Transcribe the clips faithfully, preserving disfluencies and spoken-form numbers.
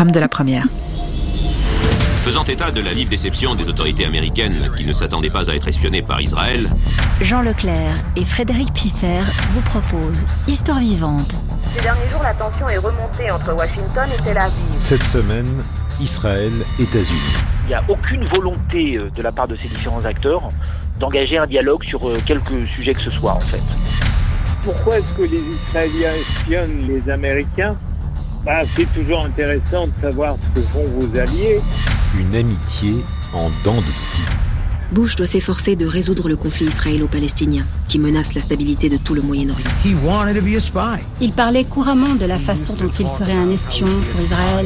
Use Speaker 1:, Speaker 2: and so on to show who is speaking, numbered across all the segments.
Speaker 1: Drame de la première.
Speaker 2: Faisant état de la vive déception des autorités américaines qui ne s'attendaient pas à être espionnées par Israël,
Speaker 3: Jean Leclerc et Frédéric Piffer vous proposent Histoire vivante.
Speaker 4: Ces derniers jours, la tension est remontée entre Washington et Tel Aviv.
Speaker 5: Cette semaine, Israël, États-Unis.
Speaker 6: Il n'y a aucune volonté de la part de ces différents acteurs d'engager un dialogue sur quelque sujet que ce soit, en fait.
Speaker 7: Pourquoi est-ce que les Israéliens espionnent les Américains ? Bah, c'est toujours intéressant de savoir ce que font vos alliés.
Speaker 5: Une amitié en dents de scie.
Speaker 8: Bush doit s'efforcer de résoudre le conflit israélo-palestinien, qui menace la stabilité de tout le Moyen-Orient.
Speaker 3: Il parlait couramment de la façon dont il serait un espion pour Israël.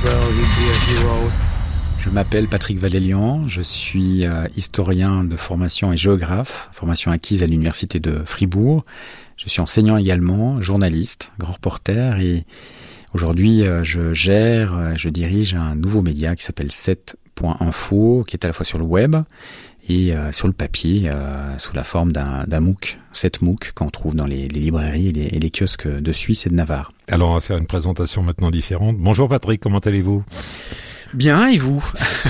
Speaker 9: Je m'appelle Patrick Valélian, je suis euh, historien de formation et géographe, formation acquise à l'université de Fribourg. Je suis enseignant également, journaliste, grand reporter et aujourd'hui euh, je gère, euh, je dirige un nouveau média qui s'appelle sept point info, qui est à la fois sur le web et euh, sur le papier, euh, sous la forme d'un, d'un MOOC, sept MOOC qu'on trouve dans les, les librairies et les, et les kiosques de Suisse et de Navarre.
Speaker 5: Alors on va faire une présentation maintenant différente. Bonjour Patrick, comment allez-vous ?
Speaker 9: Bien, et vous ?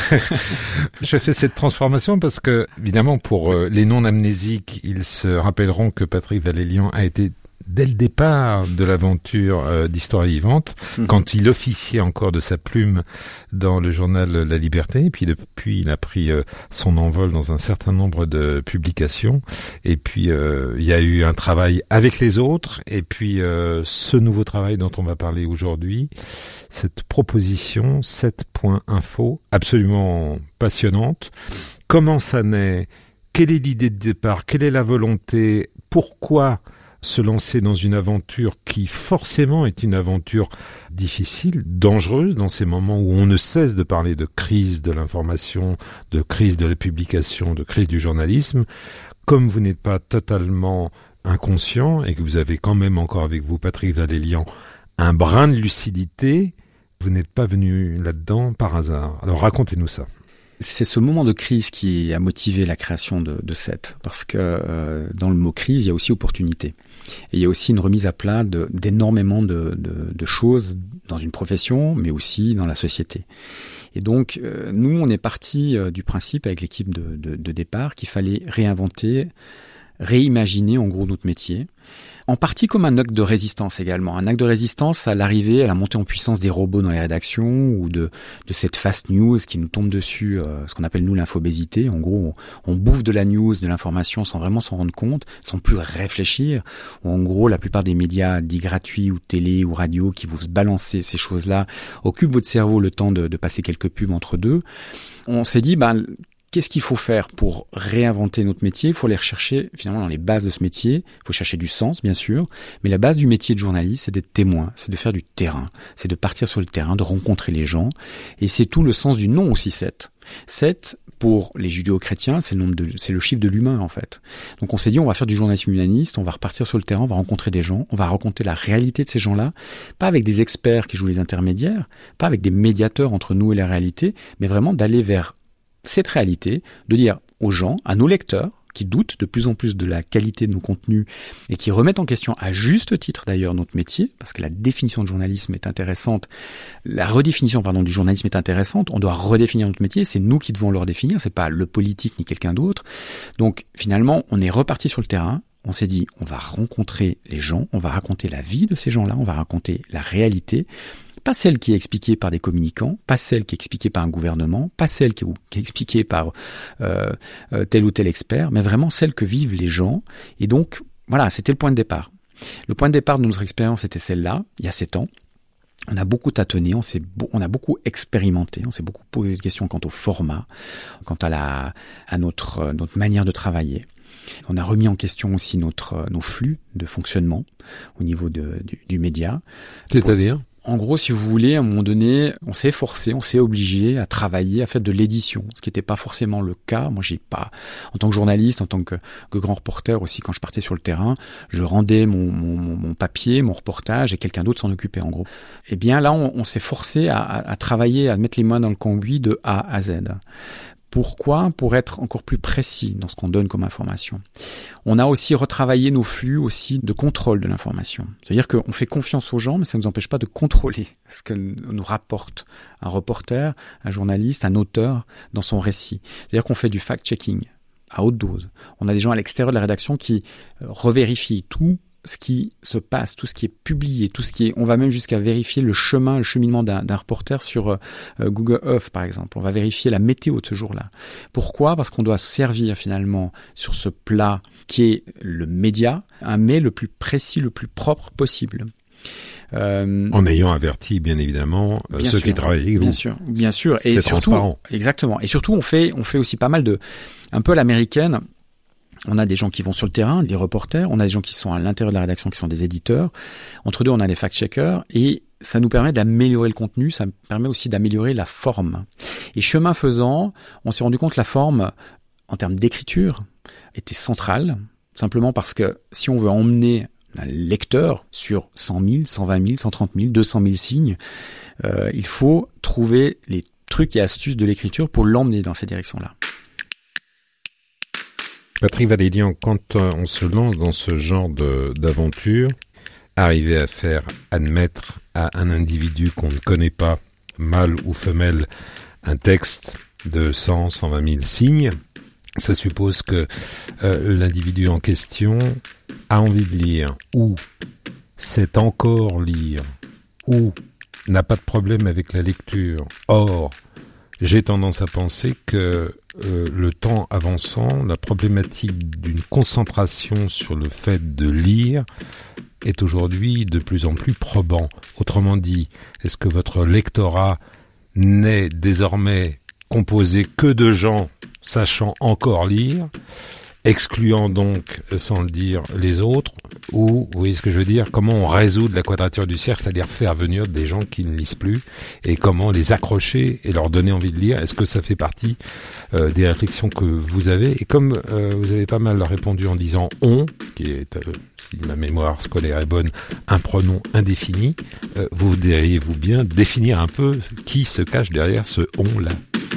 Speaker 5: Je fais cette transformation parce que, évidemment, pour euh, les non-amnésiques, ils se rappelleront que Patrick Valélian a été dès le départ de l'aventure euh, d'Histoire vivante, mmh. quand il officiait encore de sa plume dans le journal La Liberté, et puis depuis il a pris euh, son envol dans un certain nombre de publications, et puis euh, il y a eu un travail avec les autres, et puis euh, ce nouveau travail dont on va parler aujourd'hui, cette proposition sept point info, absolument passionnante. Comment ça naît ? Quelle est l'idée de départ ? Quelle est la volonté ? Pourquoi se lancer dans une aventure qui forcément est une aventure difficile, dangereuse, dans ces moments où on ne cesse de parler de crise de l'information, de crise de la publication, de crise du journalisme. Comme vous n'êtes pas totalement inconscient et que vous avez quand même encore avec vous, Patrick Valélian, un brin de lucidité, vous n'êtes pas venu là-dedans par hasard. Alors racontez-nous ça.
Speaker 9: C'est ce moment de crise qui a motivé la création de, de sept, parce que euh, dans le mot crise, il y a aussi opportunité. Et il y a aussi une remise à plat de, d'énormément de, de, de choses dans une profession, mais aussi dans la société. Et donc, euh, nous, on est parti euh, du principe avec l'équipe de, de, de départ qu'il fallait réinventer, réimaginer en gros notre métier. En partie comme un acte de résistance également, un acte de résistance à l'arrivée, à la montée en puissance des robots dans les rédactions ou de, de cette fast news qui nous tombe dessus, euh, ce qu'on appelle nous l'infobésité. En gros, on, on bouffe de la news, de l'information sans vraiment s'en rendre compte, sans plus réfléchir. Ou en gros, la plupart des médias dits gratuits ou télé ou radio qui vous balancent ces choses-là occupent votre cerveau le temps de, de passer quelques pubs entre deux. On s'est dit, ben, qu'est-ce qu'il faut faire pour réinventer notre métier ? Il faut aller rechercher finalement dans les bases de ce métier. Il faut chercher du sens, bien sûr. Mais la base du métier de journaliste, c'est d'être témoin, c'est de faire du terrain, c'est de partir sur le terrain, de rencontrer les gens. Et c'est tout le sens du nom aussi, sept. sept, pour les judéo-chrétiens, c'est le nombre de, c'est le chiffre de l'humain, en fait. Donc on s'est dit, on va faire du journalisme humaniste, on va repartir sur le terrain, on va rencontrer des gens, on va raconter la réalité de ces gens-là, pas avec des experts qui jouent les intermédiaires, pas avec des médiateurs entre nous et la réalité, mais vraiment d'aller vers cette réalité, de dire aux gens, à nos lecteurs, qui doutent de plus en plus de la qualité de nos contenus et qui remettent en question à juste titre d'ailleurs notre métier, parce que la définition de journalisme est intéressante, la redéfinition pardon du journalisme est intéressante, on doit redéfinir notre métier, c'est nous qui devons le redéfinir, c'est pas le politique ni quelqu'un d'autre. Donc finalement, on est reparti sur le terrain. On s'est dit, on va rencontrer les gens, on va raconter la vie de ces gens-là, on va raconter la réalité, pas celle qui est expliquée par des communicants, pas celle qui est expliquée par un gouvernement, pas celle qui est, qui est expliquée par euh, euh, tel ou tel expert, mais vraiment celle que vivent les gens. Et donc, voilà, c'était le point de départ. Le point de départ de notre expérience était celle-là, il y a sept ans. On a beaucoup tâtonné, on, s'est, on a beaucoup expérimenté, on s'est beaucoup posé des questions quant au format, quant à, la, à notre, notre manière de travailler. On a remis en question aussi notre, nos flux de fonctionnement au niveau de, du, du média.
Speaker 5: C'est-à-dire ?
Speaker 9: En gros, si vous voulez, à un moment donné, on s'est forcé, on s'est obligé à travailler, à faire de l'édition, ce qui n'était pas forcément le cas. Moi, j'ai pas, en tant que journaliste, en tant que, que grand reporter aussi, quand je partais sur le terrain, je rendais mon, mon, mon papier, mon reportage, et quelqu'un d'autre s'en occupait, en gros. Eh bien, là, on, on s'est forcé à, à, à travailler, à mettre les mains dans le cambouis de A à Z. Pourquoi ? Pour être encore plus précis dans ce qu'on donne comme information. On a aussi retravaillé nos flux aussi de contrôle de l'information. C'est-à-dire qu'on fait confiance aux gens, mais ça ne nous empêche pas de contrôler ce que nous rapporte un reporter, un journaliste, un auteur dans son récit. C'est-à-dire qu'on fait du fact-checking à haute dose. On a des gens à l'extérieur de la rédaction qui revérifient tout ce qui se passe, tout ce qui est publié, tout ce qui est, on va même jusqu'à vérifier le chemin, le cheminement d'un, d'un reporter sur euh, Google Earth, par exemple. On va vérifier la météo de ce jour-là. Pourquoi ? Parce qu'on doit servir finalement sur ce plat qui est le média, un mets le plus précis, le plus propre possible.
Speaker 5: Euh, en ayant averti, bien évidemment, euh,
Speaker 9: bien
Speaker 5: ceux
Speaker 9: sûr,
Speaker 5: qui travaillent avec vous.
Speaker 9: Bien sûr, bien sûr. Et
Speaker 5: c'est
Speaker 9: surtout,
Speaker 5: transparent.
Speaker 9: Exactement. Et surtout, on fait, on fait aussi pas mal de, un peu à l'américaine. On a des gens qui vont sur le terrain, des reporters, on a des gens qui sont à l'intérieur de la rédaction, qui sont des éditeurs. Entre deux, on a les fact-checkers et ça nous permet d'améliorer le contenu, ça permet aussi d'améliorer la forme. Et chemin faisant, on s'est rendu compte que la forme, en termes d'écriture, était centrale, simplement parce que si on veut emmener un lecteur sur cent mille, cent vingt mille, cent trente mille, deux cent mille signes, euh, il faut trouver les trucs et astuces de l'écriture pour l'emmener dans ces directions-là.
Speaker 5: Patrick Valélian, quand on se lance dans ce genre de, d'aventure, arriver à faire admettre à un individu qu'on ne connaît pas, mâle ou femelle, un texte de cent, cent vingt mille signes, ça suppose que euh, l'individu en question a envie de lire, ou sait encore lire, ou n'a pas de problème avec la lecture. Or, j'ai tendance à penser que euh, le temps avançant, la problématique d'une concentration sur le fait de lire est aujourd'hui de plus en plus probant. Autrement dit, est-ce que votre lectorat n'est désormais composé que de gens sachant encore lire, excluant donc, sans le dire, les autres, ou, vous voyez ce que je veux dire, comment on résout la quadrature du cercle, c'est-à-dire faire venir des gens qui ne lisent plus, et comment les accrocher et leur donner envie de lire. Est-ce que ça fait partie euh, des réflexions que vous avez ? Et comme euh, vous avez pas mal répondu en disant « on », qui est, euh, si ma mémoire scolaire est bonne, un pronom indéfini, euh, vous voudriez-vous bien définir un peu qui se cache derrière ce « on » là ?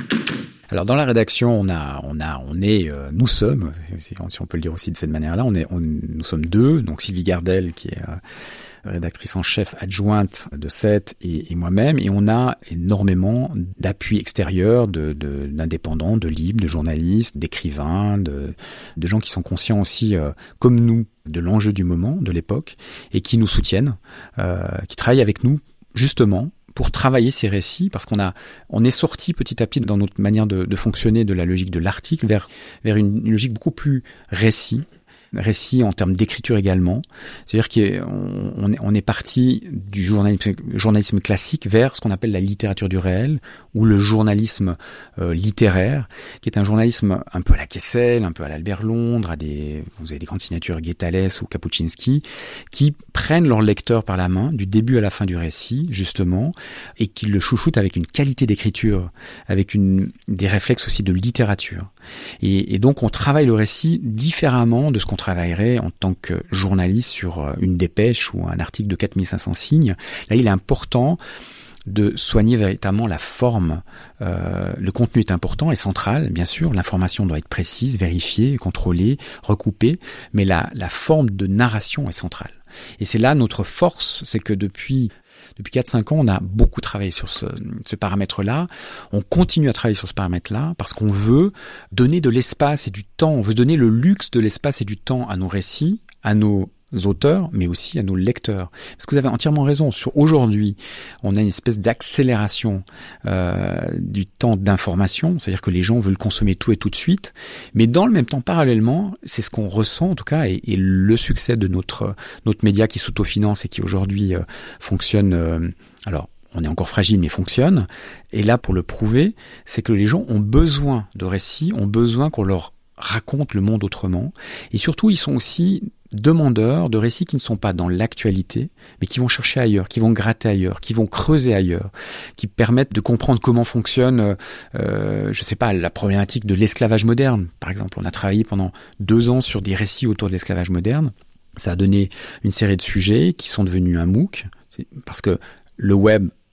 Speaker 9: Alors dans la rédaction, on a, on a, on est, euh, nous sommes, si on, si on peut le dire aussi de cette manière-là, on est, on, nous sommes deux. Donc Sylvie Gardel qui est euh, rédactrice en chef adjointe de Sept et, et moi-même, et on a énormément d'appui extérieur, de, de, d'indépendants, de libres, de journalistes, d'écrivains, de, de gens qui sont conscients aussi, euh, comme nous, de l'enjeu du moment, de l'époque, et qui nous soutiennent, euh, qui travaillent avec nous justement pour travailler ces récits, parce qu'on a, on est sorti petit à petit dans notre manière de, de fonctionner de la logique de l'article vers, vers une, une logique beaucoup plus récit, récit en termes d'écriture également. C'est-à-dire qu'on on est, on est parti du journalisme, journalisme classique vers ce qu'on appelle la littérature du réel, ou le journalisme euh, littéraire, qui est un journalisme un peu à la Kessel, un peu à l'Albert Londres, à des, vous avez des grandes signatures, Guétales ou Kapuscinski, qui prennent leur lecteur par la main, du début à la fin du récit, justement, et qui le chouchoutent avec une qualité d'écriture, avec une, des réflexes aussi de littérature. Et, et donc on travaille le récit différemment de ce qu'on travaillerait en tant que journaliste sur une dépêche ou un article de quatre mille cinq cents signes. Là, il est important de soigner véritablement la forme. Euh, le contenu est important et central, bien sûr. L'information doit être précise, vérifiée, contrôlée, recoupée, mais la, la forme de narration est centrale. Et c'est là notre force, c'est que depuis Depuis quatre cinq ans, on a beaucoup travaillé sur ce, ce paramètre-là. On continue à travailler sur ce paramètre-là parce qu'on veut donner de l'espace et du temps. On veut donner le luxe de l'espace et du temps à nos récits, à nos auteurs, mais aussi à nos lecteurs. Parce que vous avez entièrement raison. Sur aujourd'hui, on a une espèce d'accélération euh, du temps d'information, c'est-à-dire que les gens veulent consommer tout et tout de suite. Mais dans le même temps, parallèlement, c'est ce qu'on ressent en tout cas, et, et le succès de notre notre média qui s'autofinance et qui aujourd'hui euh, fonctionne. Euh, alors. On est encore fragile, mais fonctionne. Et là, pour le prouver, c'est que les gens ont besoin de récits, ont besoin qu'on leur raconte le monde autrement. Et surtout, ils sont aussi demandeurs de récits qui ne sont pas dans l'actualité, mais qui vont chercher ailleurs, qui vont gratter ailleurs, qui vont creuser ailleurs, qui permettent de comprendre comment fonctionne, euh, je sais pas, la problématique de l'esclavage moderne. Par exemple, on a travaillé pendant deux ans sur des récits autour de l'esclavage moderne. Ça a donné une série de sujets qui sont devenus un MOOC, parce que le web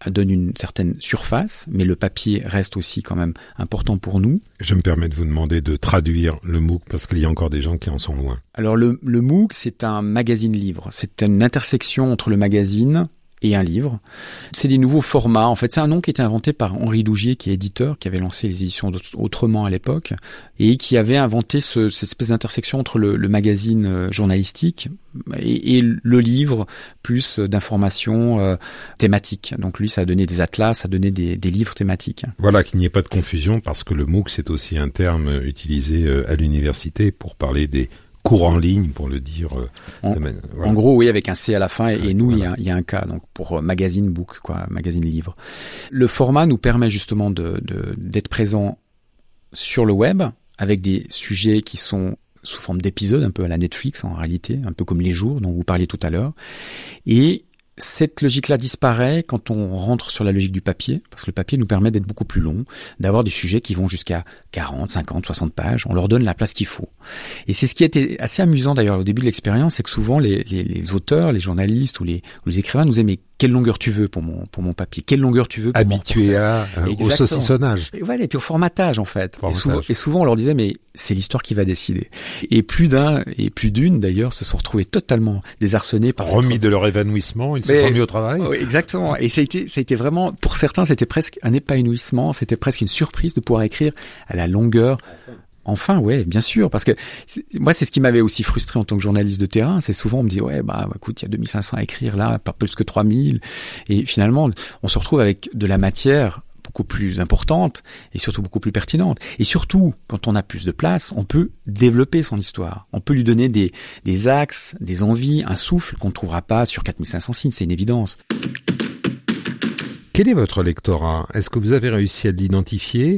Speaker 9: donne une certaine surface, mais le papier reste aussi quand même important pour nous.
Speaker 5: Je me permets de vous demander de traduire le MOOC parce qu'il y a encore des gens qui en sont loin.
Speaker 9: Alors le, le MOOC, c'est un magazine-livre. C'est une intersection entre le magazine et un livre. C'est des nouveaux formats. En fait, c'est un nom qui a été inventé par Henri Dougier, qui est éditeur, qui avait lancé les éditions Autrement à l'époque, et qui avait inventé ce, cette espèce d'intersection entre le, le magazine journalistique et, et le livre, plus d'informations euh, thématiques. Donc lui, ça a donné des atlas, ça a donné des, des livres thématiques.
Speaker 5: Voilà, qu'il n'y ait pas de confusion, parce que le MOOC, c'est aussi un terme utilisé à l'université pour parler des cours en ligne, pour le dire. Euh,
Speaker 9: en,
Speaker 5: manière, voilà.
Speaker 9: En gros, oui, avec un C à la fin, et, et nous, il voilà. y, y a un K, donc pour euh, magazine book, quoi, magazine livre. Le format nous permet justement de, de, d'être présent sur le web, avec des sujets qui sont sous forme d'épisodes, un peu à la Netflix en réalité, un peu comme Les Jours, dont vous parliez tout à l'heure. Et cette logique-là disparaît quand on rentre sur la logique du papier, parce que le papier nous permet d'être beaucoup plus long, d'avoir des sujets qui vont jusqu'à quarante, cinquante, soixante pages. On leur donne la place qu'il faut. Et c'est ce qui a été assez amusant d'ailleurs au début de l'expérience, c'est que souvent les, les, les auteurs, les journalistes ou les, ou les écrivains nous disaient mais quelle longueur tu veux pour mon pour mon papier, quelle longueur tu veux pour
Speaker 5: habitué à euh, au saucissonnage.
Speaker 9: Et voilà, et puis au formatage en fait. Formatage. Et, souvent, et souvent on leur disait mais c'est l'histoire qui va décider. Et plus d'un et plus d'une d'ailleurs se sont retrouvés totalement désarçonnés par
Speaker 5: remis
Speaker 9: cette...
Speaker 5: de leur évanouissement, ils se sont mis au travail.
Speaker 9: Oui, exactement. Et ça a été ça a été vraiment pour certains c'était presque un épanouissement, c'était presque une surprise de pouvoir écrire à la longueur. Enfin, ouais, bien sûr, parce que c'est, moi, c'est ce qui m'avait aussi frustré en tant que journaliste de terrain. C'est souvent, on me dit, ouais, bah, écoute, il y a deux mille cinq cents à écrire là, pas plus que trois mille. Et finalement, on se retrouve avec de la matière beaucoup plus importante et surtout beaucoup plus pertinente. Et surtout, quand on a plus de place, on peut développer son histoire. On peut lui donner des, des axes, des envies, un souffle qu'on ne trouvera pas sur quatre mille cinq cents signes. C'est une évidence.
Speaker 5: Quel est votre lectorat ? Est-ce que vous avez réussi à l'identifier ?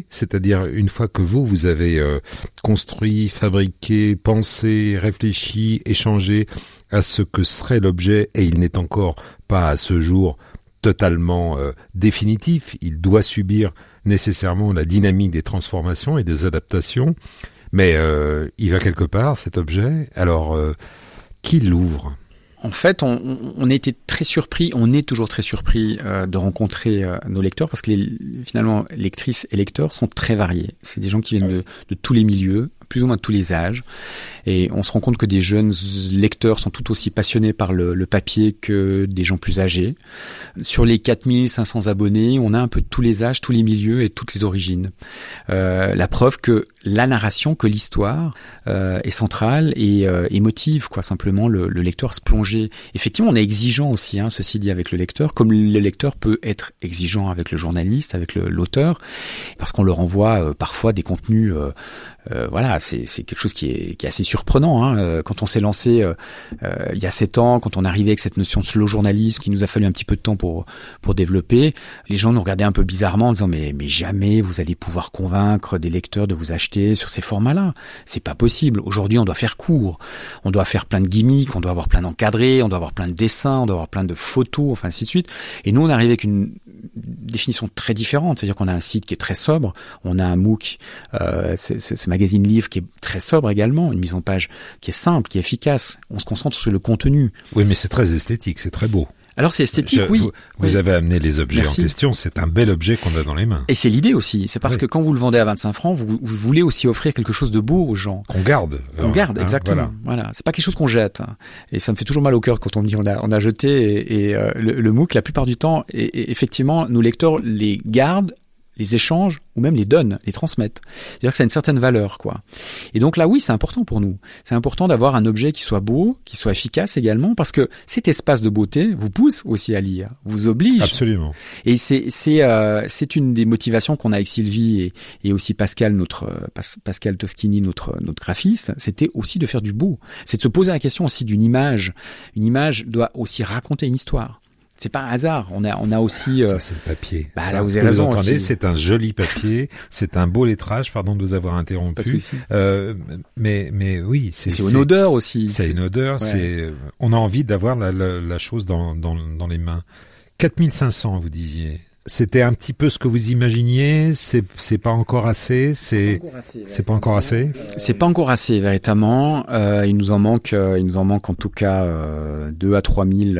Speaker 5: C'est-à-dire, une fois que vous, vous avez euh, construit, fabriqué, pensé, réfléchi, échangé à ce que serait l'objet, et il n'est encore pas à ce jour totalement euh, définitif, il doit subir nécessairement la dynamique des transformations et des adaptations, mais euh, il va quelque part, cet objet. Alors, euh, qui l'ouvre ?
Speaker 9: En fait, on, on a été très surpris, on est toujours très surpris euh, de rencontrer euh, nos lecteurs parce que les, finalement, lectrices et lecteurs sont très variés. C'est des gens qui viennent de, de tous les milieux, plus ou moins de tous les âges. Et on se rend compte que des jeunes lecteurs sont tout aussi passionnés par le, le papier que des gens plus âgés. Sur les quatre mille cinq cents abonnés, on a un peu de tous les âges, tous les milieux et toutes les origines. Euh, la preuve que la narration, que l'histoire euh, est centrale et euh, émotive, quoi. Simplement, le, le lecteur se plonger. Effectivement, on est exigeant aussi, hein, ceci dit, avec le lecteur, comme le lecteur peut être exigeant avec le journaliste, avec le, l'auteur, parce qu'on leur envoie euh, parfois des contenus... Euh, Euh, voilà, c'est, c'est quelque chose qui est, qui est assez surprenant. Hein. Euh, quand on s'est lancé euh, euh, il y a sept ans, quand on arrivait avec cette notion de slow journalisme, qu'il nous a fallu un petit peu de temps pour pour développer, les gens nous regardaient un peu bizarrement en disant mais mais jamais vous allez pouvoir convaincre des lecteurs de vous acheter sur ces formats-là. C'est pas possible. Aujourd'hui, on doit faire court, on doit faire plein de gimmicks, on doit avoir plein d'encadrés, on doit avoir plein de dessins, on doit avoir plein de photos, enfin ainsi de suite. Et nous, on arrive avec une définition très différente, c'est-à-dire qu'on a un site qui est très sobre, on a un MOOC, euh, c'est, c'est, ce magazine livre qui est très sobre également, une mise en page qui est simple, qui est efficace. On se concentre sur le contenu.
Speaker 5: Oui, mais c'est très esthétique, c'est très beau.
Speaker 9: Alors c'est esthétique, Je, oui.
Speaker 5: Vous, vous
Speaker 9: oui.
Speaker 5: avez amené les objets Merci. En question, c'est un bel objet qu'on a dans les mains.
Speaker 9: Et c'est l'idée aussi, c'est parce oui. que quand vous le vendez à vingt-cinq francs, vous, vous voulez aussi offrir quelque chose de beau aux gens.
Speaker 5: Qu'on garde.
Speaker 9: Qu'on garde, hein, exactement. Voilà. voilà, c'est pas quelque chose qu'on jette. Et ça me fait toujours mal au cœur quand on me dit on a, on a jeté. Et, et euh, le, le MOOC, la plupart du temps, et, et effectivement, nos lecteurs les gardent, les échangent ou même les donnent, les transmettent. C'est-à-dire que ça a une certaine valeur, quoi. Et donc là, oui, c'est important pour nous. C'est important d'avoir un objet qui soit beau, qui soit efficace également, parce que cet espace de beauté vous pousse aussi à lire, vous oblige.
Speaker 5: Absolument.
Speaker 9: Et c'est c'est euh, c'est une des motivations qu'on a avec Sylvie et, et aussi Pascal, notre Pascal Toschini, notre notre graphiste. C'était aussi de faire du beau. C'est de se poser la question aussi d'une image. Une image doit aussi raconter une histoire. C'est pas un hasard. On a, on a aussi.
Speaker 5: Euh... Ça, c'est le papier.
Speaker 9: Bah,
Speaker 5: ça,
Speaker 9: là, vous
Speaker 5: avez
Speaker 9: raison.
Speaker 5: Vous entendez,
Speaker 9: aussi.
Speaker 5: C'est un joli papier. C'est un beau lettrage. Pardon de vous avoir interrompu.
Speaker 9: Pas de souci.
Speaker 5: Euh, mais, mais oui, c'est.
Speaker 9: C'est, c'est une odeur aussi.
Speaker 5: C'est une odeur.
Speaker 9: Ouais.
Speaker 5: C'est. On a envie d'avoir la, la, la chose dans, dans, dans les mains. quatre mille cinq cents, vous disiez. C'était un petit peu ce que vous imaginiez. C'est, c'est pas encore assez. C'est, c'est pas encore assez.
Speaker 9: C'est pas encore assez véritablement. Euh, il nous en manque, euh, il nous en manque en tout cas euh, deux à trois mille.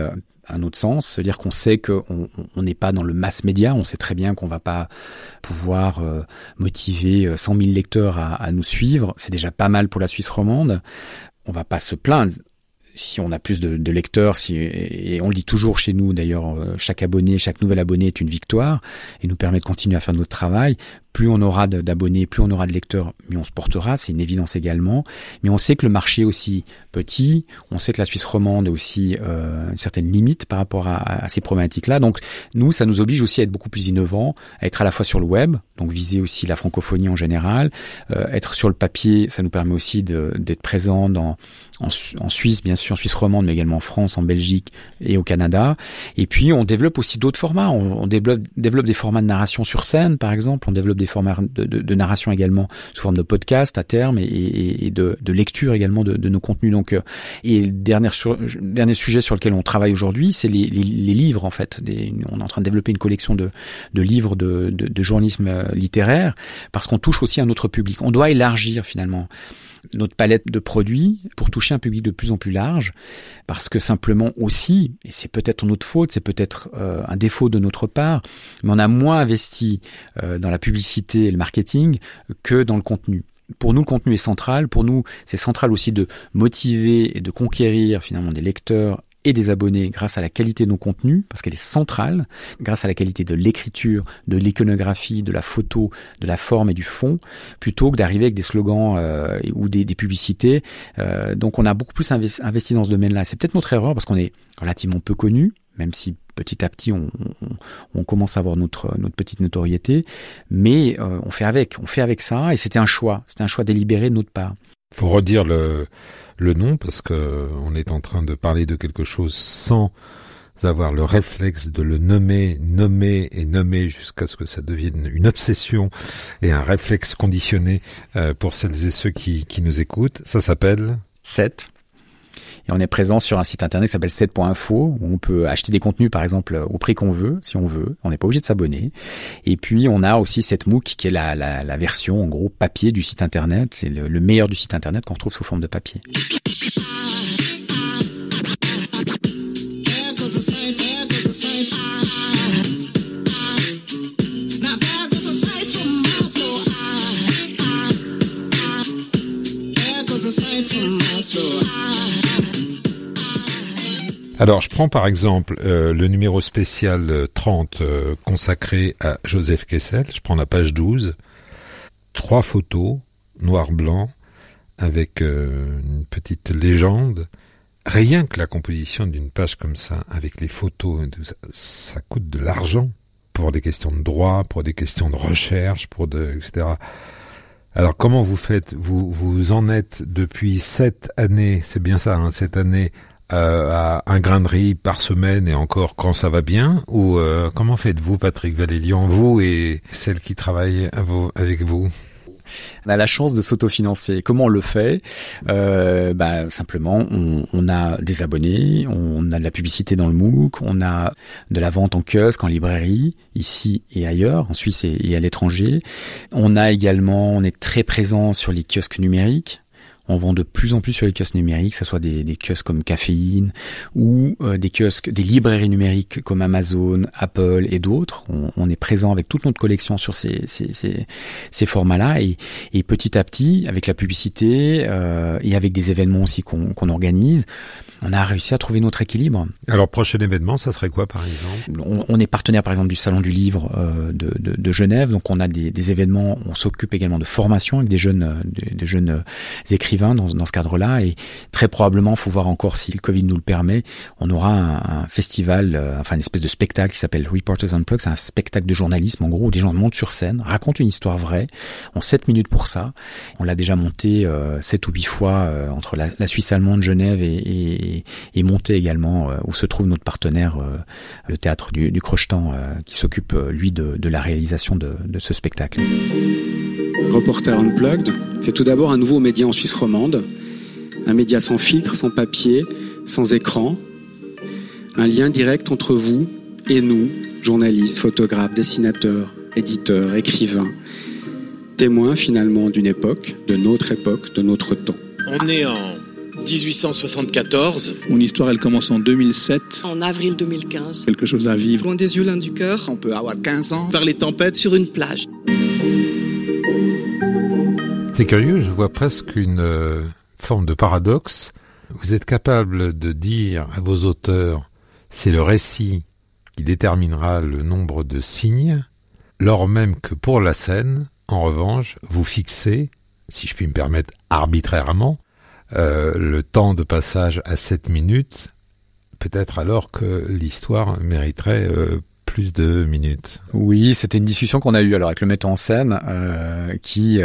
Speaker 9: un autre sens, c'est-à-dire qu'on sait qu'on on n'est pas dans le mass média, on sait très bien qu'on va pas pouvoir euh, motiver cent mille lecteurs à, à nous suivre, c'est déjà pas mal pour la Suisse romande, on va pas se plaindre. Si on a plus de, de lecteurs, si, et on le dit toujours chez nous d'ailleurs, chaque abonné, chaque nouvel abonné est une victoire et nous permet de continuer à faire notre travail. Plus on aura d'abonnés, plus on aura de lecteurs, mieux on se portera, c'est une évidence également. Mais on sait que le marché est aussi petit, on sait que la Suisse romande a aussi euh, une certaine limite par rapport à, à ces problématiques-là. Donc nous, ça nous oblige aussi à être beaucoup plus innovants, à être à la fois sur le web, donc viser aussi la francophonie en général, euh, être sur le papier, ça nous permet aussi de, d'être présents dans, en, en Suisse, bien sûr, en Suisse romande, mais également en France, en Belgique et au Canada. Et puis on développe aussi d'autres formats, on, on développe, développe des formats de narration sur scène, par exemple, on développe des formats de, de, de narration également sous forme de podcast à terme et, et, et de, de lecture également de, de nos contenus. Donc, euh, et le dernier, sur, dernier sujet sur lequel on travaille aujourd'hui, c'est les, les, les livres en fait. Des, on est en train de développer une collection de, de livres de, de, de journalisme littéraire parce qu'on touche aussi un autre public. On doit élargir finalement notre palette de produits pour toucher un public de plus en plus large, parce que simplement aussi, et c'est peut-être notre faute, c'est peut-être euh, un défaut de notre part, mais on a moins investi euh, dans la publicité et le marketing que dans le contenu. Pour nous, le contenu est central. Pour nous, c'est central aussi de motiver et de conquérir finalement des lecteurs et des abonnés grâce à la qualité de nos contenus, parce qu'elle est centrale, grâce à la qualité de l'écriture, de l'iconographie, de la photo, de la forme et du fond, plutôt que d'arriver avec des slogans euh, ou des, des publicités. Euh, donc on a beaucoup plus investi, investi dans ce domaine-là. C'est peut-être notre erreur, parce qu'on est relativement peu connu, même si petit à petit on, on, on commence à avoir notre, notre petite notoriété, mais euh, on fait avec, on fait avec ça, et c'était un choix, c'était un choix délibéré de notre part.
Speaker 5: Faut redire le le nom parce que on est en train de parler de quelque chose sans avoir le réflexe de le nommer, nommer et nommer jusqu'à ce que ça devienne une obsession et un réflexe conditionné euh, pour celles et ceux qui qui nous écoutent. Ça s'appelle
Speaker 9: sept. Et on est présent sur un site internet qui s'appelle sept point info, où on peut acheter des contenus, par exemple, au prix qu'on veut, si on veut. On n'est pas obligé de s'abonner. Et puis, on a aussi sept MOOC, qui est la, la, la version, en gros, papier du site internet. C'est le, le meilleur du site internet qu'on retrouve sous forme de papier.
Speaker 5: Alors, je prends par exemple euh, le numéro spécial trente euh, consacré à Joseph Kessel. Je prends la page douze. Trois photos, noir-blanc, avec euh, une petite légende. Rien que la composition d'une page comme ça, avec les photos, ça, ça coûte de l'argent pour des questions de droit, pour des questions de recherche, pour de, et cetera. Alors, comment vous faites ? Vous vous en êtes depuis sept années, c'est bien ça, hein, sept années, Euh, à un grain de riz par semaine et encore quand ça va bien, ou euh, comment faites-vous, Patrick Valélian, vous et celles qui travaillent à vous, avec vous?
Speaker 9: On a la chance de s'autofinancer. Comment on le fait ? euh, bah, Simplement, on, on a des abonnés, on a de la publicité dans le MOOC, on a de la vente en kiosque, en librairie, ici et ailleurs, en Suisse et, et à l'étranger. On a également, on est très présent sur les kiosques numériques. On vend de plus en plus sur les kiosques numériques, que ce soit des, des kiosques comme Caféine ou euh, des kiosques, des librairies numériques comme Amazon, Apple et d'autres. On, on est présent avec toute notre collection sur ces, ces, ces, ces formats-là et, et petit à petit, avec la publicité euh, et avec des événements aussi qu'on, qu'on organise, on a réussi à trouver notre équilibre.
Speaker 5: Alors, prochain événement, ça serait quoi, par exemple ?
Speaker 9: On, on est partenaire, par exemple, du Salon du Livre euh, de, de, de Genève, donc on a des, des événements, on s'occupe également de formation avec des jeunes, des, des jeunes écrivains dans, dans ce cadre-là, et très probablement, il faut voir encore si le Covid nous le permet, on aura un, un festival, euh, enfin une espèce de spectacle qui s'appelle Reporters Unplugged, c'est un spectacle de journalisme, en gros, où des gens montent sur scène, racontent une histoire vraie, on a sept minutes pour ça, on l'a déjà monté euh, sept ou huit fois euh, entre la, la Suisse allemande, Genève et, et Et, et monter également euh, où se trouve notre partenaire, euh, le théâtre du, du Crochetan, euh, qui s'occupe euh, lui de, de la réalisation de, de ce spectacle.
Speaker 1: Reporter Unplugged, c'est tout d'abord un nouveau média en Suisse romande, un média sans filtre, sans papier, sans écran, un lien direct entre vous et nous, journalistes, photographes, dessinateurs, éditeurs, écrivains, témoins finalement d'une époque, de notre époque, de notre temps.
Speaker 10: On est en dix-huit cent soixante-quatorze.
Speaker 11: Mon histoire, elle commence en deux mille sept.
Speaker 12: En avril deux mille quinze.
Speaker 11: Quelque chose à vivre.
Speaker 12: Loin des yeux, loin du cœur.
Speaker 10: On peut avoir quinze ans. Par les tempêtes.
Speaker 12: Sur une plage.
Speaker 5: C'est curieux, je vois presque une euh, forme de paradoxe. Vous êtes capable de dire à vos auteurs, c'est le récit qui déterminera le nombre de signes, lors même que pour la scène, en revanche, vous fixez, si je puis me permettre arbitrairement, euh, le temps de passage à sept minutes, peut-être alors que l'histoire mériterait euh, plus de minutes.
Speaker 9: Oui, c'était une discussion qu'on a eue alors avec le metteur en scène, euh, qui,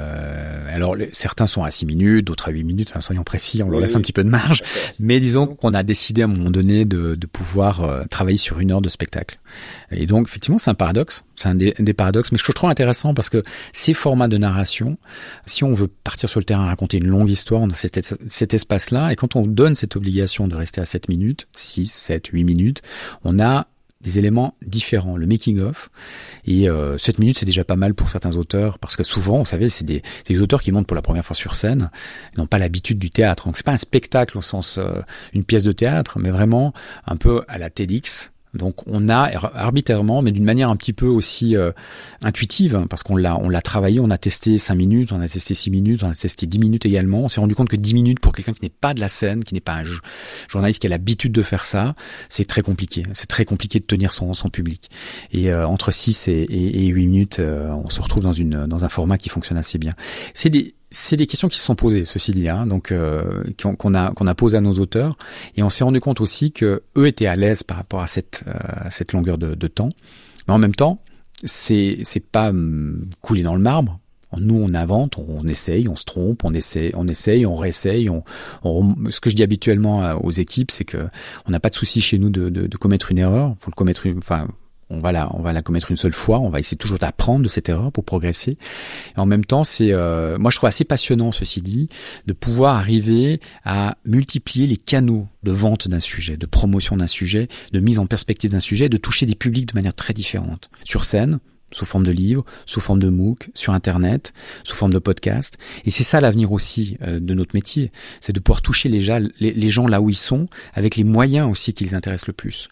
Speaker 9: euh, alors les, certains sont à six minutes, d'autres à huit minutes, hein, soyons précis, on leur laisse oui, un petit peu de marge, mais disons qu'on a décidé à un moment donné de, de pouvoir euh, travailler sur une heure de spectacle. Et donc effectivement c'est un paradoxe, c'est un des, des paradoxes, mais ce que je trouve intéressant parce que ces formats de narration, si on veut partir sur le terrain, raconter une longue histoire, on a cet, cet espace-là, et quand on donne cette obligation de rester à sept minutes, six, sept, huit minutes, on a des éléments différents, le making-of, et euh, sept minutes c'est déjà pas mal pour certains auteurs, parce que souvent, vous savez, c'est des, c'est des auteurs qui montent pour la première fois sur scène, ils n'ont pas l'habitude du théâtre, donc c'est pas un spectacle au sens euh, une pièce de théâtre, mais vraiment un peu à la TEDx. Donc on a arbitrairement, mais d'une manière un petit peu aussi euh, intuitive, parce qu'on l'a on l'a travaillé, on a testé cinq minutes, on a testé six minutes, on a testé dix minutes également. On s'est rendu compte que dix minutes pour quelqu'un qui n'est pas de la scène, qui n'est pas un journaliste qui a l'habitude de faire ça, c'est très compliqué. C'est très compliqué de tenir son, son public. Et euh, entre six et, et, et huit minutes, euh, on se retrouve dans une dans un format qui fonctionne assez bien. C'est des C'est des questions qui se sont posées, ceci dit, hein, donc euh, qu'on a qu'on a posées à nos auteurs, et on s'est rendu compte aussi que eux étaient à l'aise par rapport à cette euh, cette longueur de, de temps, mais en même temps, c'est c'est pas hum, coulé dans le marbre. Nous, on invente, on, on essaye, on se trompe, on essaye, on essaye, on réessaye. On, on, ce que je dis habituellement aux équipes, c'est que on n'a pas de souci chez nous de, de, de commettre une erreur. Faut le commettre, une, enfin. On va la, on va la commettre une seule fois. On va essayer toujours d'apprendre de cette erreur pour progresser. Et en même temps, c'est, euh, moi, je trouve assez passionnant, ceci dit, de pouvoir arriver à multiplier les canaux de vente d'un sujet, de promotion d'un sujet, de mise en perspective d'un sujet, de toucher des publics de manière très différente. Sur scène, sous forme de livres, sous forme de MOOC, sur Internet, sous forme de podcast. Et c'est ça l'avenir aussi euh, de notre métier. C'est de pouvoir toucher les gens, les, les gens là où ils sont, avec les moyens aussi qui les intéressent le plus.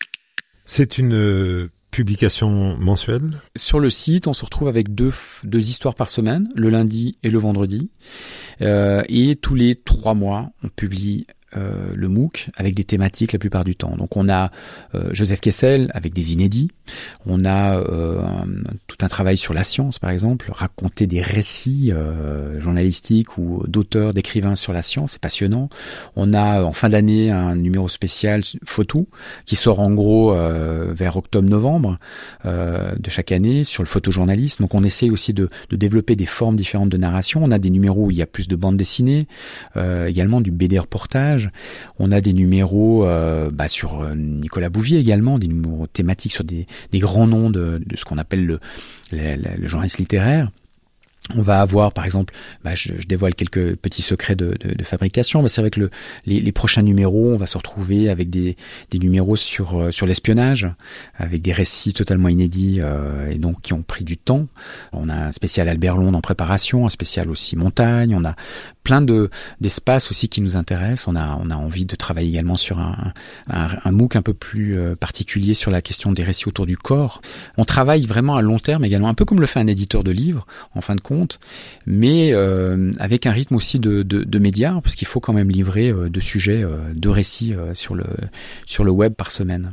Speaker 5: C'est une publication mensuelle ? Sur
Speaker 9: le site, on se retrouve avec deux, deux histoires par semaine, le lundi et le vendredi. Euh, et tous les trois mois, on publie euh, le MOOC avec des thématiques la plupart du temps. Donc on a euh, Joseph Kessel avec des inédits. On a euh, un, tout un travail sur la science, par exemple, raconter des récits euh, journalistiques ou d'auteurs, d'écrivains sur la science, c'est passionnant. On a en fin d'année un numéro spécial photo qui sort en gros euh, vers octobre-novembre euh, de chaque année sur le photojournalisme. Donc on essaie aussi de, de développer des formes différentes de narration. On a des numéros où il y a plus de bande dessinée, euh, également du B D reportage. On a des numéros euh, bah, sur Nicolas Bouvier également, des numéros thématiques sur des, des grands noms de, de ce qu'on appelle le, le, le journalisme littéraire. On va avoir, par exemple, bah, je, je dévoile quelques petits secrets de, de, de fabrication, mais c'est vrai que le, les, les prochains numéros, on va se retrouver avec des, des numéros sur sur l'espionnage, avec des récits totalement inédits euh, et donc qui ont pris du temps. On a un spécial Albert Londres en préparation, un spécial aussi montagne. On a plein de d'espaces aussi qui nous intéressent. On a on a envie de travailler également sur un un, un MOOC un peu plus euh, particulier sur la question des récits autour du corps. On travaille vraiment à long terme également, un peu comme le fait un éditeur de livres en fin de compte. Mais euh, avec un rythme aussi de, de, de médias, parce qu'il faut quand même livrer euh, deux sujets, euh, deux récits euh, sur le sur le web par semaine.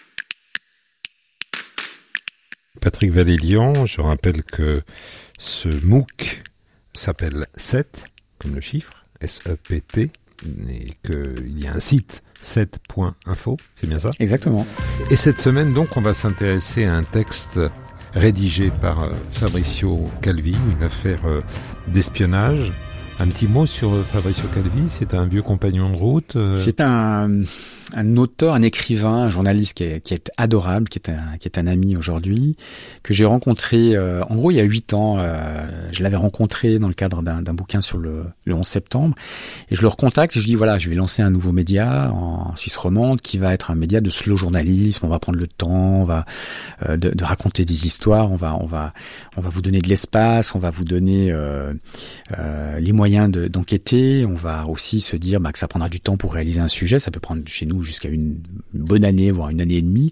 Speaker 5: Patrick Vallée-Lion, je rappelle que ce MOOC s'appelle sept, comme le chiffre, S E P T, et qu'il y a un site, sept point info, c'est bien ça ?
Speaker 9: Exactement.
Speaker 5: Et cette semaine, donc, on va s'intéresser à un texte rédigé par euh, Fabricio Calvi, une affaire euh, d'espionnage. Un petit mot sur euh, Fabricio Calvi, c'est un vieux compagnon de route. Euh...
Speaker 9: C'est un un auteur, un écrivain, un journaliste qui est, qui est adorable, qui est un, qui est un ami aujourd'hui, que j'ai rencontré, euh, en gros, il y a huit ans. Euh, je l'avais rencontré dans le cadre d'un, d'un bouquin sur le, le onze septembre. Et je le recontacte et je dis, voilà, je vais lancer un nouveau média en Suisse romande qui va être un média de slow journalisme. On va prendre le temps, on va euh, de, de raconter des histoires, on va, on va, on va vous donner de l'espace, on va vous donner euh, euh, les moyens de, d'enquêter. On va aussi se dire bah, que ça prendra du temps pour réaliser un sujet. Ça peut prendre chez nous jusqu'à une bonne année, voire une année et demie.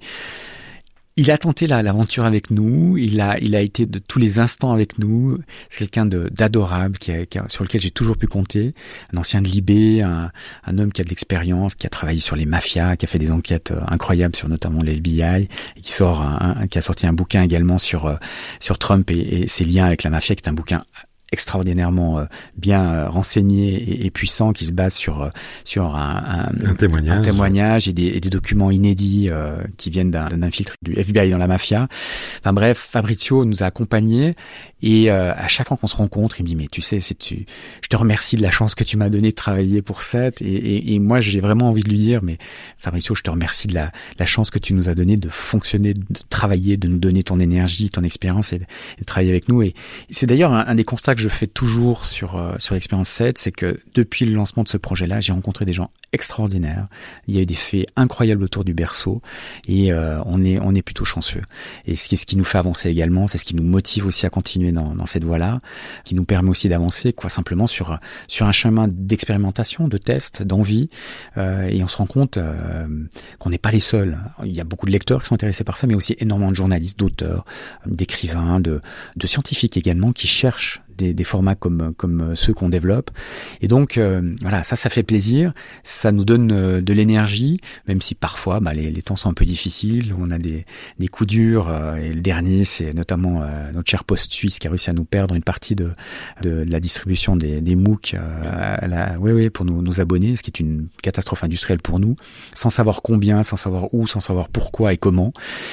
Speaker 9: Il a tenté la, l'aventure avec nous, il a, il a été de tous les instants avec nous. C'est quelqu'un de, d'adorable, qui a, qui a, sur lequel j'ai toujours pu compter. Un ancien de Libé, un, un homme qui a de l'expérience, qui a travaillé sur les mafias, qui a fait des enquêtes incroyables sur notamment l'F B I, et qui sort, un, un, qui a sorti un bouquin également sur sur Trump et, et ses liens avec la mafia, qui est un bouquin extraordinairement bien renseigné et, et puissant, qui se base sur sur un, un,
Speaker 5: un témoignage,
Speaker 9: un témoignage et, des, et des documents inédits euh, qui viennent d'un, d'un infiltré du F B I dans la mafia. Enfin bref, Fabrizio nous a accompagnés et euh, à chaque fois qu'on se rencontre, il me dit mais tu sais, c'est tu, je te remercie de la chance que tu m'as donnée de travailler pour cette et, et, et moi j'ai vraiment envie de lui dire mais Fabrizio, je te remercie de la, la chance que tu nous as donnée de fonctionner, de travailler, de nous donner ton énergie, ton expérience et de, et de travailler avec nous. Et c'est d'ailleurs un, un des constats que je fais toujours sur euh, sur l'expérience sept, c'est que depuis le lancement de ce projet-là, j'ai rencontré des gens extraordinaires. Il y a eu des faits incroyables autour du berceau et euh, on est on est plutôt chanceux. Et ce qui ce qui nous fait avancer également, c'est ce qui nous motive aussi à continuer dans dans cette voie-là, qui nous permet aussi d'avancer quoi simplement sur sur un chemin d'expérimentation, de test, d'envie. Euh, et on se rend compte euh, qu'on n'est pas les seuls. Il y a beaucoup de lecteurs qui sont intéressés par ça, mais aussi énormément de journalistes, d'auteurs, d'écrivains, de de scientifiques également qui cherchent Des, des formats comme comme ceux qu'on développe. Et donc euh, voilà, ça ça fait plaisir, ça nous donne euh, de l'énergie, même si parfois bah, les, les temps sont un peu difficiles, on a des des coups durs euh, et le dernier c'est notamment euh, notre cher Poste Suisse qui a réussi à nous perdre une partie de de, de la distribution des des MOOC euh, à la ouais ouais pour nos, nos abonnés, ce qui est une catastrophe industrielle pour nous, sans savoir combien, sans savoir où, sans savoir pourquoi et comment.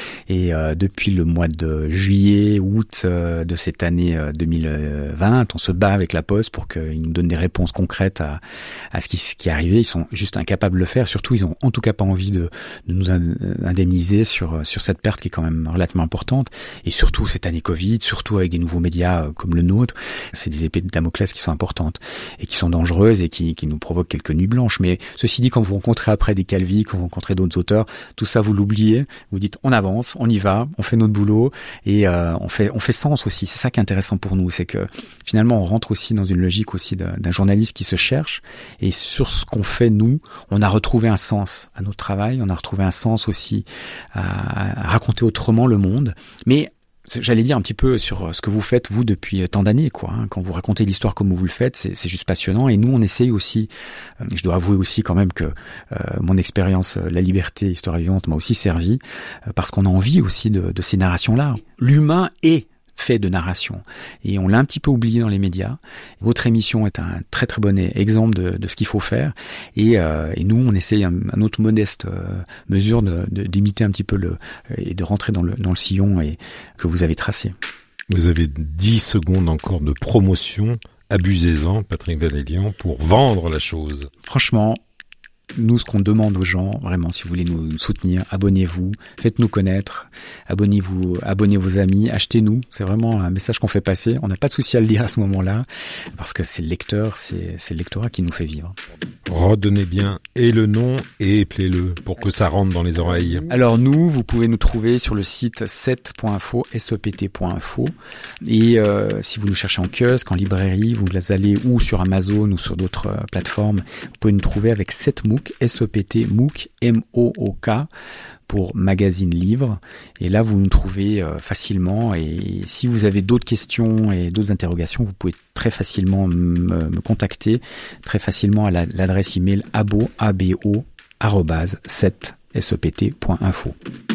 Speaker 9: Et euh, depuis le mois de juillet, août euh, de cette année euh, deux mille vingt, on se bat avec la Poste pour qu'ils nous donnent des réponses concrètes à, à ce, qui, ce qui est arrivé. Ils sont juste incapables de le faire. Surtout, ils ont en tout cas pas envie de, de nous indemniser sur sur cette perte qui est quand même relativement importante. Et surtout cette année Covid, surtout avec des nouveaux médias comme le nôtre, c'est des épées de Damoclès qui sont importantes et qui sont dangereuses et qui, qui nous provoquent quelques nuits blanches. Mais ceci dit, quand vous rencontrez après des Calvi, quand vous rencontrez d'autres auteurs, tout ça vous l'oubliez. Vous dites on avance, on y va, on fait notre boulot et euh, on fait on fait sens aussi. C'est ça qui est intéressant pour nous, c'est que finalement, on rentre aussi dans une logique aussi d'un, d'un journaliste qui se cherche. Et sur ce qu'on fait, nous, on a retrouvé un sens à notre travail. On a retrouvé un sens aussi à, à raconter autrement le monde. Mais j'allais dire un petit peu sur ce que vous faites, vous, depuis tant d'années, quoi. Hein. Quand vous racontez l'histoire comme vous le faites, c'est, c'est juste passionnant. Et nous, on essaye aussi, euh, je dois avouer aussi quand même que euh, mon expérience, euh, la liberté, histoire vivante, m'a aussi servi, euh, parce qu'on a envie aussi de, de ces narrations-là. L'humain est fait de narration. Et on l'a un petit peu oublié dans les médias. Votre émission est un très très bon exemple de, de ce qu'il faut faire. Et, euh, et nous, on essaye un, un autre modeste euh, mesure de, de, d'imiter un petit peu le et de rentrer dans le, dans le sillon et, que vous avez tracé.
Speaker 5: Vous avez dix secondes encore de promotion. Abusez-en, Patrick Valélian, pour vendre la chose.
Speaker 9: Franchement, nous, ce qu'on demande aux gens, vraiment, si vous voulez nous soutenir, abonnez-vous, faites-nous connaître, abonnez-vous, abonnez vos amis, achetez-nous. C'est vraiment un message qu'on fait passer. On n'a pas de souci à le lire à ce moment-là, parce que c'est le lecteur, c'est, c'est le lectorat qui nous fait vivre.
Speaker 5: Redonnez bien et le nom et appelez-le pour que ça rentre dans les oreilles.
Speaker 9: Alors nous, vous pouvez nous trouver sur le site sept point info, S E P T point info. Et euh, si vous nous cherchez en kiosque, en librairie, vous allez ou sur Amazon ou sur d'autres euh, plateformes, vous pouvez nous trouver avec sept MOOC, S E P T MOOC, M O O K, pour magazine livre. Et là, vous nous trouvez euh, facilement. Et si vous avez d'autres questions et d'autres interrogations, vous pouvez très facilement me, me contacter, très facilement à la, l'adresse email abo, abo, arrobase, sept, S E P T point info.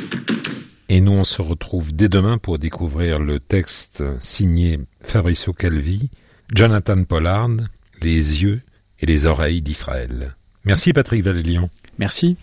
Speaker 5: Et nous, on se retrouve dès demain pour découvrir le texte signé Fabrizio Calvi, Jonathan Pollard, Les yeux et les oreilles d'Israël. Merci Patrick Valélian.
Speaker 9: Merci.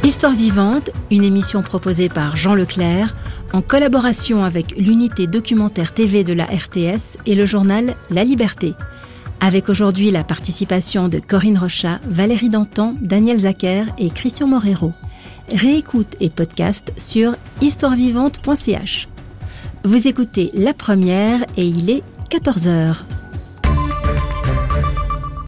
Speaker 3: Histoire vivante, une émission proposée par Jean Leclerc, en collaboration avec l'unité documentaire T V de la R T S et le journal La Liberté. Avec aujourd'hui la participation de Corinne Rochat, Valérie Dantan, Daniel Zacher et Christian Morero. Réécoute et podcast sur histoire vivante point c h. Vous écoutez La Première et il est quatorze heures.